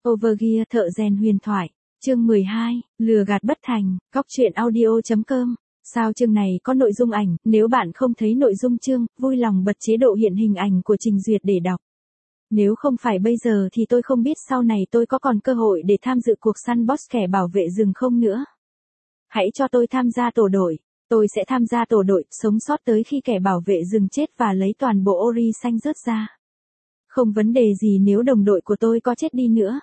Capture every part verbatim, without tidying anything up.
Overgear thợ rèn huyền thoại, chương mười hai, lừa gạt bất thành, góc truyện audio.com. Sao chương này có nội dung ảnh, nếu bạn không thấy nội dung chương, vui lòng bật chế độ hiện hình ảnh của trình duyệt để đọc. Nếu không phải bây giờ thì tôi không biết sau này tôi có còn cơ hội để tham dự cuộc săn boss kẻ bảo vệ rừng không nữa. Hãy cho tôi tham gia tổ đội. Tôi sẽ tham gia tổ đội, sống sót tới khi kẻ bảo vệ rừng chết và lấy toàn bộ ori xanh rớt ra. Không vấn đề gì nếu đồng đội của tôi có chết đi nữa.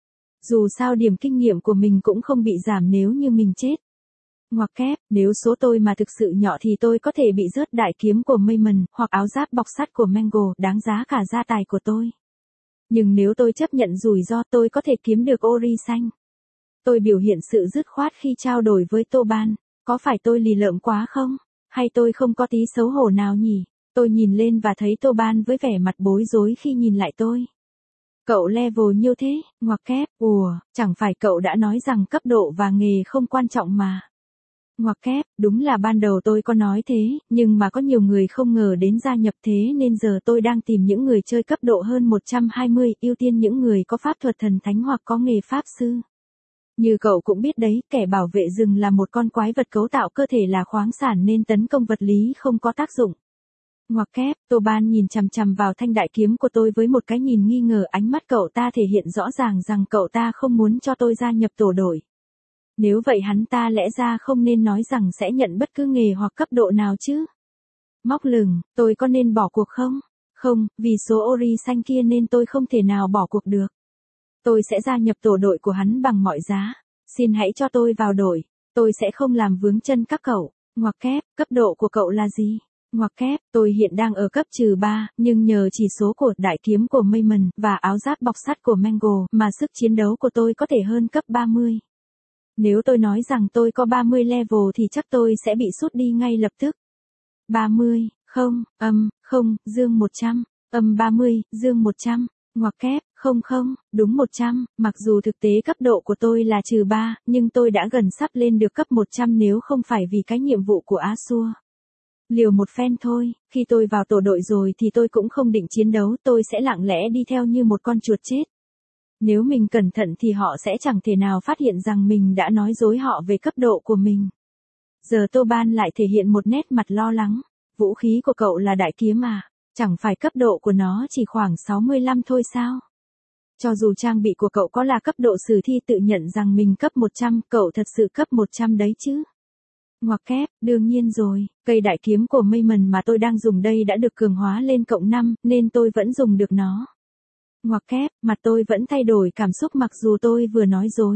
Dù sao điểm kinh nghiệm của mình cũng không bị giảm nếu như mình chết. Ngoặc kép, nếu số tôi mà thực sự nhỏ thì tôi có thể bị rớt đại kiếm của Mayman, hoặc áo giáp bọc sắt của Mango, đáng giá cả gia tài của tôi. Nhưng nếu tôi chấp nhận rủi ro tôi có thể kiếm được ori xanh. Tôi biểu hiện sự dứt khoát khi trao đổi với Toban. Có phải tôi lì lợm quá không? Hay tôi không có tí xấu hổ nào nhỉ? Tôi nhìn lên và thấy Toban với vẻ mặt bối rối khi nhìn lại tôi. Cậu level nhiêu thế? Ngoặc kép, ùa, chẳng phải cậu đã nói rằng cấp độ và nghề không quan trọng mà. Ngoặc kép, đúng là ban đầu tôi có nói thế, nhưng mà có nhiều người không ngờ đến gia nhập thế nên giờ tôi đang tìm những người chơi cấp độ hơn một trăm hai mươi, ưu tiên những người có pháp thuật thần thánh hoặc có nghề pháp sư. Như cậu cũng biết đấy, kẻ bảo vệ rừng là một con quái vật cấu tạo cơ thể là khoáng sản nên tấn công vật lý không có tác dụng. Ngoặc kép, Toban nhìn chằm chằm vào thanh đại kiếm của tôi với một cái nhìn nghi ngờ, ánh mắt cậu ta thể hiện rõ ràng rằng cậu ta không muốn cho tôi gia nhập tổ đội. Nếu vậy hắn ta lẽ ra không nên nói rằng sẽ nhận bất cứ nghề hoặc cấp độ nào chứ. Móc lửng, tôi có nên bỏ cuộc không? Không, vì số ori xanh kia nên tôi không thể nào bỏ cuộc được. Tôi sẽ gia nhập tổ đội của hắn bằng mọi giá. Xin hãy cho tôi vào đội. Tôi sẽ không làm vướng chân các cậu. Ngoặc kép, cấp độ của cậu là gì? Ngoặc kép, tôi hiện đang ở cấp trừ ba, nhưng nhờ chỉ số của đại kiếm của Mayman và áo giáp bọc sắt của Mango mà sức chiến đấu của tôi có thể hơn cấp ba mươi. Nếu tôi nói rằng tôi có ba mươi level thì chắc tôi sẽ bị sút đi ngay lập tức. ba mươi, không, âm, không, dương một trăm, âm ba mươi, dương một trăm. Ngoặc kép, không không, đúng một trăm, mặc dù thực tế cấp độ của tôi là trừ ba, nhưng tôi đã gần sắp lên được cấp một trăm nếu không phải vì cái nhiệm vụ của Asur. Liều một phen thôi, khi tôi vào tổ đội rồi thì tôi cũng không định chiến đấu, tôi sẽ lặng lẽ đi theo như một con chuột chết. Nếu mình cẩn thận thì họ sẽ chẳng thể nào phát hiện rằng mình đã nói dối họ về cấp độ của mình. Giờ Toban lại thể hiện một nét mặt lo lắng. Vũ khí của cậu là đại kiếm à? Chẳng phải cấp độ của nó chỉ khoảng sáu mươi lăm thôi sao? Cho dù trang bị của cậu có là cấp độ sử thi tự nhận rằng mình cấp một trăm, cậu thật sự cấp một trăm đấy chứ? Ngoặc kép, đương nhiên rồi, cây đại kiếm của Mayman mà tôi đang dùng đây đã được cường hóa lên cộng năm, nên tôi vẫn dùng được nó. Ngoặc kép, mặt tôi vẫn thay đổi cảm xúc mặc dù tôi vừa nói dối.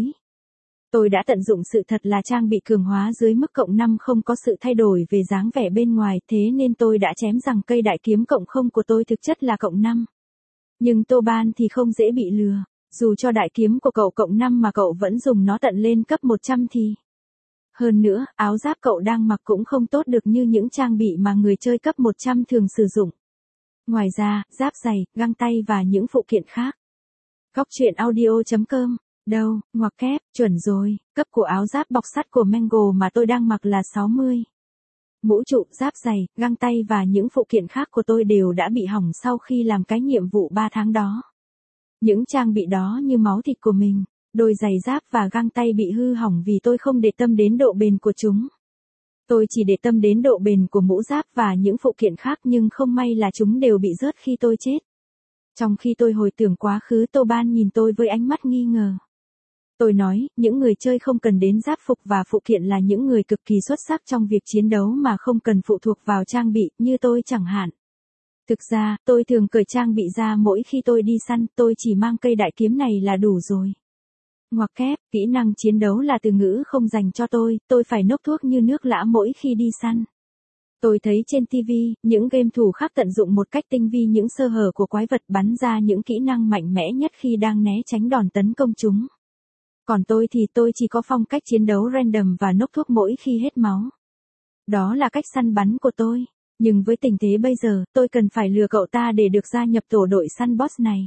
Tôi đã tận dụng sự thật là trang bị cường hóa dưới mức cộng năm không có sự thay đổi về dáng vẻ bên ngoài, thế nên tôi đã chém rằng cây đại kiếm cộng không của tôi thực chất là cộng năm. Nhưng Toban thì không dễ bị lừa, dù cho đại kiếm của cậu cộng năm mà cậu vẫn dùng nó tận lên cấp một trăm thì... Hơn nữa, áo giáp cậu đang mặc cũng không tốt được như những trang bị mà người chơi cấp một trăm thường sử dụng. Ngoài ra, giáp giày, găng tay và những phụ kiện khác. Góc truyện audio.com. Đâu, ngoặc kép, chuẩn rồi, cấp của áo giáp bọc sắt của Mango mà tôi đang mặc là sáu mươi. Mũ trụ, giáp giày, găng tay và những phụ kiện khác của tôi đều đã bị hỏng sau khi làm cái nhiệm vụ ba tháng đó. Những trang bị đó như máu thịt của mình, đôi giày giáp và găng tay bị hư hỏng vì tôi không để tâm đến độ bền của chúng. Tôi chỉ để tâm đến độ bền của mũ giáp và những phụ kiện khác nhưng không may là chúng đều bị rớt khi tôi chết. Trong khi tôi hồi tưởng quá khứ Toban nhìn tôi với ánh mắt nghi ngờ. Tôi nói, những người chơi không cần đến giáp phục và phụ kiện là những người cực kỳ xuất sắc trong việc chiến đấu mà không cần phụ thuộc vào trang bị, như tôi chẳng hạn. Thực ra, tôi thường cởi trang bị ra mỗi khi tôi đi săn, tôi chỉ mang cây đại kiếm này là đủ rồi. Ngoặc kép, kỹ năng chiến đấu là từ ngữ không dành cho tôi, tôi phải nốc thuốc như nước lã mỗi khi đi săn. Tôi thấy trên ti vi, những game thủ khác tận dụng một cách tinh vi những sơ hở của quái vật bắn ra những kỹ năng mạnh mẽ nhất khi đang né tránh đòn tấn công chúng. Còn tôi thì tôi chỉ có phong cách chiến đấu random và nốc thuốc mỗi khi hết máu. Đó là cách săn bắn của tôi. Nhưng với tình thế bây giờ, tôi cần phải lừa cậu ta để được gia nhập tổ đội săn boss này.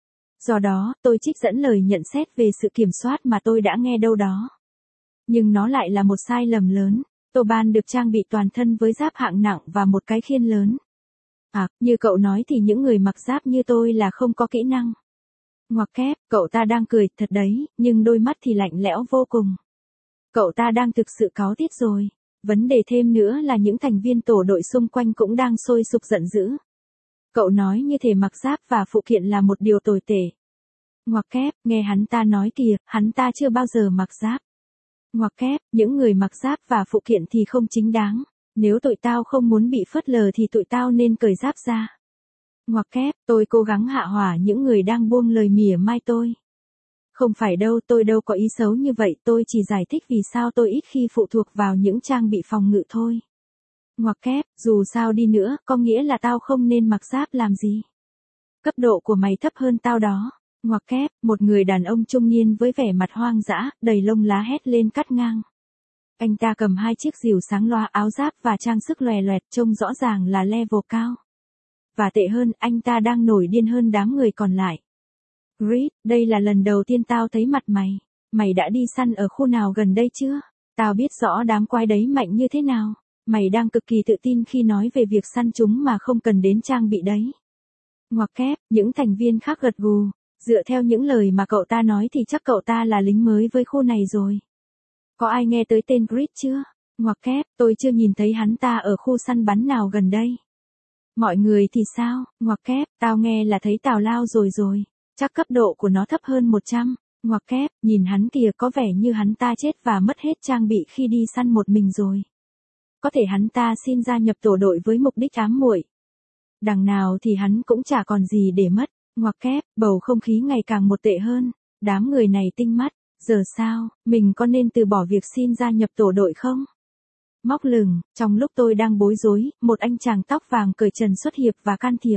Do đó, tôi trích dẫn lời nhận xét về sự kiểm soát mà tôi đã nghe đâu đó. Nhưng nó lại là một sai lầm lớn. Toban được trang bị toàn thân với giáp hạng nặng và một cái khiên lớn. À, như cậu nói thì những người mặc giáp như tôi là không có kỹ năng. Ngoặc kép, cậu ta đang cười, thật đấy, nhưng đôi mắt thì lạnh lẽo vô cùng. Cậu ta đang thực sự cáu tiết rồi. Vấn đề thêm nữa là những thành viên tổ đội xung quanh cũng đang sôi sục giận dữ. Cậu nói như thể mặc giáp và phụ kiện là một điều tồi tệ. Ngoặc kép, nghe hắn ta nói kìa, hắn ta chưa bao giờ mặc giáp. Ngoặc kép, những người mặc giáp và phụ kiện thì không chính đáng. Nếu tụi tao không muốn bị phớt lờ thì tụi tao nên cởi giáp ra. Ngoặc kép, tôi cố gắng hạ hỏa những người đang buông lời mỉa mai tôi. Không phải đâu, tôi đâu có ý xấu như vậy, tôi chỉ giải thích vì sao tôi ít khi phụ thuộc vào những trang bị phòng ngự thôi. Ngoặc kép, dù sao đi nữa, có nghĩa là tao không nên mặc giáp làm gì. Cấp độ của mày thấp hơn tao đó. Ngoặc kép, một người đàn ông trung niên với vẻ mặt hoang dã, đầy lông lá hét lên cắt ngang. Anh ta cầm hai chiếc rìu sáng loa, áo giáp và trang sức lòe loẹt, trông rõ ràng là level cao. Và tệ hơn, anh ta đang nổi điên hơn đám người còn lại. Grit, đây là lần đầu tiên tao thấy mặt mày. Mày đã đi săn ở khu nào gần đây chưa? Tao biết rõ đám quái đấy mạnh như thế nào. Mày đang cực kỳ tự tin khi nói về việc săn chúng mà không cần đến trang bị đấy. Ngoặc kép, những thành viên khác gật gù. Dựa theo những lời mà cậu ta nói thì chắc cậu ta là lính mới với khu này rồi. Có ai nghe tới tên Grit chưa? Ngoặc kép, tôi chưa nhìn thấy hắn ta ở khu săn bắn nào gần đây. Mọi người thì sao? Ngoặc kép, tao nghe là thấy tào lao rồi rồi. Chắc cấp độ của nó thấp hơn một trăm. Ngoặc kép, nhìn hắn kìa, có vẻ như hắn ta chết và mất hết trang bị khi đi săn một mình rồi. Có thể hắn ta xin gia nhập tổ đội với mục đích ám muội. Đằng nào thì hắn cũng chả còn gì để mất. Ngoặc kép, bầu không khí ngày càng một tệ hơn. Đám người này tinh mắt. Giờ sao, mình có nên từ bỏ việc xin gia nhập tổ đội không? Móc lửng, trong lúc tôi đang bối rối, một anh chàng tóc vàng cởi trần xuất hiện và can thiệp.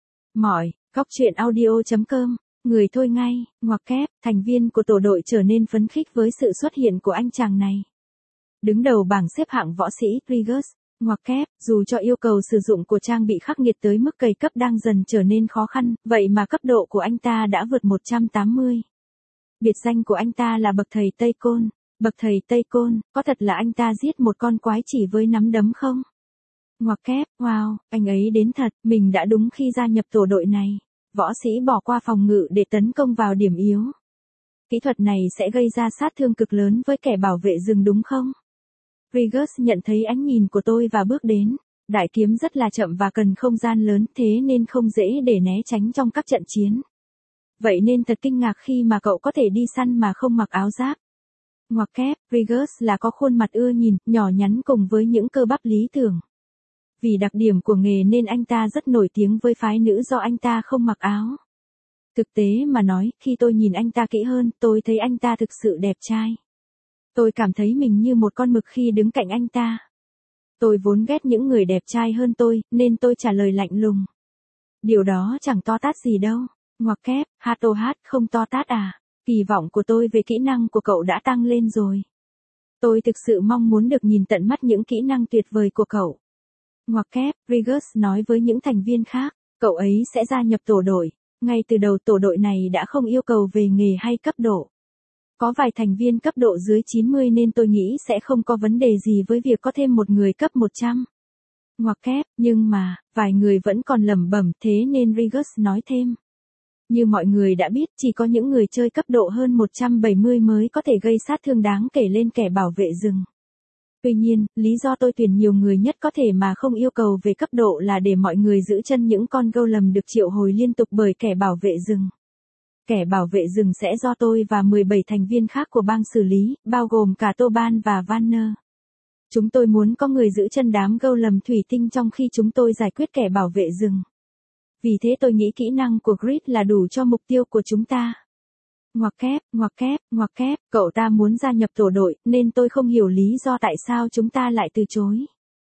Mỏi, góc truyện audio chấm com, người thôi ngay, ngoặc kép, thành viên của tổ đội trở nên phấn khích với sự xuất hiện của anh chàng này. Đứng đầu bảng xếp hạng võ sĩ, Rigus, ngoặc kép, dù cho yêu cầu sử dụng của trang bị khắc nghiệt tới mức cày cấp đang dần trở nên khó khăn, vậy mà cấp độ của anh ta đã vượt một trăm tám mươi. Biệt danh của anh ta là bậc thầy Tây Côn. Bậc thầy Tây Côn, có thật là anh ta giết một con quái chỉ với nắm đấm không? Ngoặc kép, wow, anh ấy đến thật, mình đã đúng khi gia nhập tổ đội này. Võ sĩ bỏ qua phòng ngự để tấn công vào điểm yếu. Kỹ thuật này sẽ gây ra sát thương cực lớn với kẻ bảo vệ rừng đúng không? Rigus nhận thấy ánh nhìn của tôi và bước đến. Đại kiếm rất là chậm và cần không gian lớn, thế nên không dễ để né tránh trong các trận chiến. Vậy nên thật kinh ngạc khi mà cậu có thể đi săn mà không mặc áo giáp. Ngoặc kép, Rigus là có khuôn mặt ưa nhìn, nhỏ nhắn cùng với những cơ bắp lý tưởng. Vì đặc điểm của nghề nên anh ta rất nổi tiếng với phái nữ do anh ta không mặc áo. Thực tế mà nói, khi tôi nhìn anh ta kỹ hơn, tôi thấy anh ta thực sự đẹp trai. Tôi cảm thấy mình như một con mực khi đứng cạnh anh ta. Tôi vốn ghét những người đẹp trai hơn tôi, nên tôi trả lời lạnh lùng. Điều đó chẳng to tát gì đâu. Ngoặc kép, Hato hát không to tát à? Kỳ vọng của tôi về kỹ năng của cậu đã tăng lên rồi. Tôi thực sự mong muốn được nhìn tận mắt những kỹ năng tuyệt vời của cậu. Ngoặc kép, Rigus nói với những thành viên khác, cậu ấy sẽ gia nhập tổ đội. Ngay từ đầu tổ đội này đã không yêu cầu về nghề hay cấp độ. Có vài thành viên cấp độ dưới chín mươi nên tôi nghĩ sẽ không có vấn đề gì với việc có thêm một người cấp một trăm. Ngoặc kép, nhưng mà, vài người vẫn còn lẩm bẩm, thế nên Rigus nói thêm. Như mọi người đã biết, chỉ có những người chơi cấp độ hơn một trăm bảy mươi mới có thể gây sát thương đáng kể lên kẻ bảo vệ rừng. Tuy nhiên, lý do tôi tuyển nhiều người nhất có thể mà không yêu cầu về cấp độ là để mọi người giữ chân những con golem được triệu hồi liên tục bởi kẻ bảo vệ rừng. Kẻ bảo vệ rừng sẽ do tôi và mười bảy thành viên khác của bang xử lý, bao gồm cả Toban và Vanner. Chúng tôi muốn có người giữ chân đám golem thủy tinh trong khi chúng tôi giải quyết kẻ bảo vệ rừng. Vì thế tôi nghĩ kỹ năng của Grit là đủ cho mục tiêu của chúng ta. Ngoặc kép, ngoặc kép, ngoặc kép, cậu ta muốn gia nhập tổ đội, nên tôi không hiểu lý do tại sao chúng ta lại từ chối.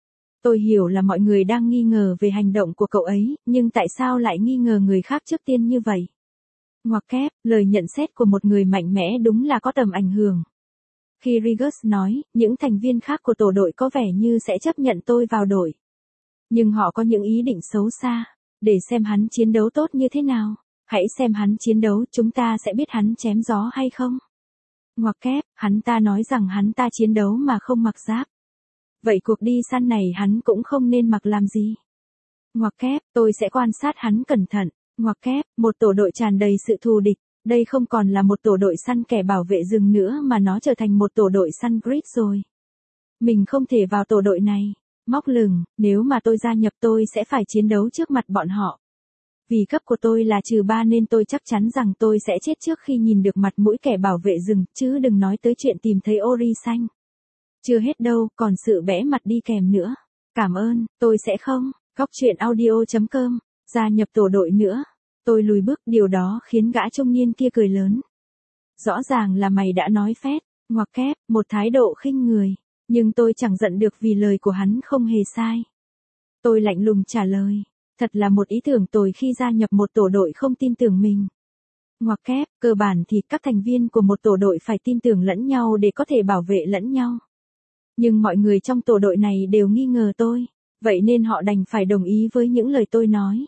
Tôi hiểu là mọi người đang nghi ngờ về hành động của cậu ấy, nhưng tại sao lại nghi ngờ người khác trước tiên như vậy? Ngoặc kép, lời nhận xét của một người mạnh mẽ đúng là có tầm ảnh hưởng. Khi Rigus nói, những thành viên khác của tổ đội có vẻ như sẽ chấp nhận tôi vào đội. Nhưng họ có những ý định xấu xa. Để xem hắn chiến đấu tốt như thế nào. Hãy xem hắn chiến đấu, chúng ta sẽ biết hắn chém gió hay không. Ngoặc kép, hắn ta nói rằng hắn ta chiến đấu mà không mặc giáp. Vậy cuộc đi săn này hắn cũng không nên mặc làm gì. Ngoặc kép, tôi sẽ quan sát hắn cẩn thận. Ngoặc kép, một tổ đội tràn đầy sự thù địch. Đây không còn là một tổ đội săn kẻ bảo vệ rừng nữa mà nó trở thành một tổ đội săn grid rồi. Mình không thể vào tổ đội này. Móc lửng, nếu mà tôi gia nhập tôi sẽ phải chiến đấu trước mặt bọn họ. Vì cấp của tôi là trừ ba nên tôi chắc chắn rằng tôi sẽ chết trước khi nhìn được mặt mũi kẻ bảo vệ rừng, chứ đừng nói tới chuyện tìm thấy Ori xanh. Chưa hết đâu, còn sự bẽ mặt đi kèm nữa. Cảm ơn, tôi sẽ không. Góc truyện audio chấm com, gia nhập tổ đội nữa. Tôi lùi bước, điều đó khiến gã trung niên kia cười lớn. Rõ ràng là mày đã nói phét, ngoặc kép, một thái độ khinh người. Nhưng tôi chẳng giận được vì lời của hắn không hề sai. Tôi lạnh lùng trả lời. Thật là một ý tưởng tồi khi gia nhập một tổ đội không tin tưởng mình. Ngoặc kép, cơ bản thì các thành viên của một tổ đội phải tin tưởng lẫn nhau để có thể bảo vệ lẫn nhau. Nhưng mọi người trong tổ đội này đều nghi ngờ tôi, vậy nên họ đành phải đồng ý với những lời tôi nói.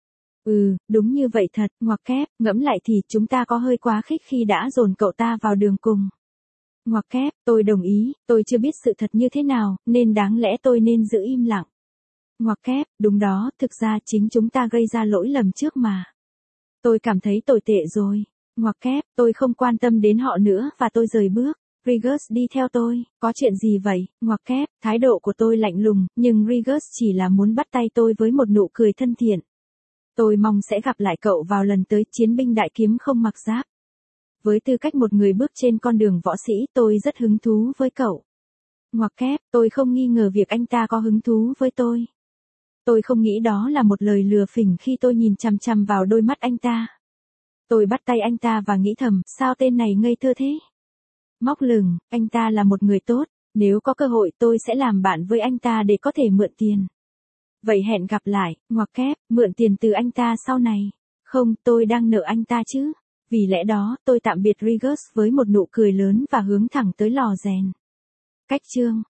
Ừ, đúng như vậy thật, ngoặc kép, ngẫm lại thì chúng ta có hơi quá khích khi đã dồn cậu ta vào đường cùng. Ngoặc kép, tôi đồng ý, tôi chưa biết sự thật như thế nào, nên đáng lẽ tôi nên giữ im lặng. Ngoặc kép, đúng đó, thực ra chính chúng ta gây ra lỗi lầm trước mà. Tôi cảm thấy tồi tệ rồi. Ngoặc kép, tôi không quan tâm đến họ nữa và tôi rời bước. Regis đi theo tôi, có chuyện gì vậy? Ngoặc kép, thái độ của tôi lạnh lùng, nhưng Regis chỉ là muốn bắt tay tôi với một nụ cười thân thiện. Tôi mong sẽ gặp lại cậu vào lần tới chiến binh đại kiếm không mặc giáp. Với tư cách một người bước trên con đường võ sĩ, tôi rất hứng thú với cậu. Ngoặc kép, tôi không nghi ngờ việc anh ta có hứng thú với tôi. Tôi không nghĩ đó là một lời lừa phỉnh khi tôi nhìn chằm chằm vào đôi mắt anh ta. Tôi bắt tay anh ta và nghĩ thầm, sao tên này ngây thơ thế? Móc lửng, anh ta là một người tốt, nếu có cơ hội tôi sẽ làm bạn với anh ta để có thể mượn tiền. Vậy hẹn gặp lại, ngoặc kép, mượn tiền từ anh ta sau này. Không, tôi đang nợ anh ta chứ. Vì lẽ đó, tôi tạm biệt Regis với một nụ cười lớn và hướng thẳng tới lò rèn. Cách chương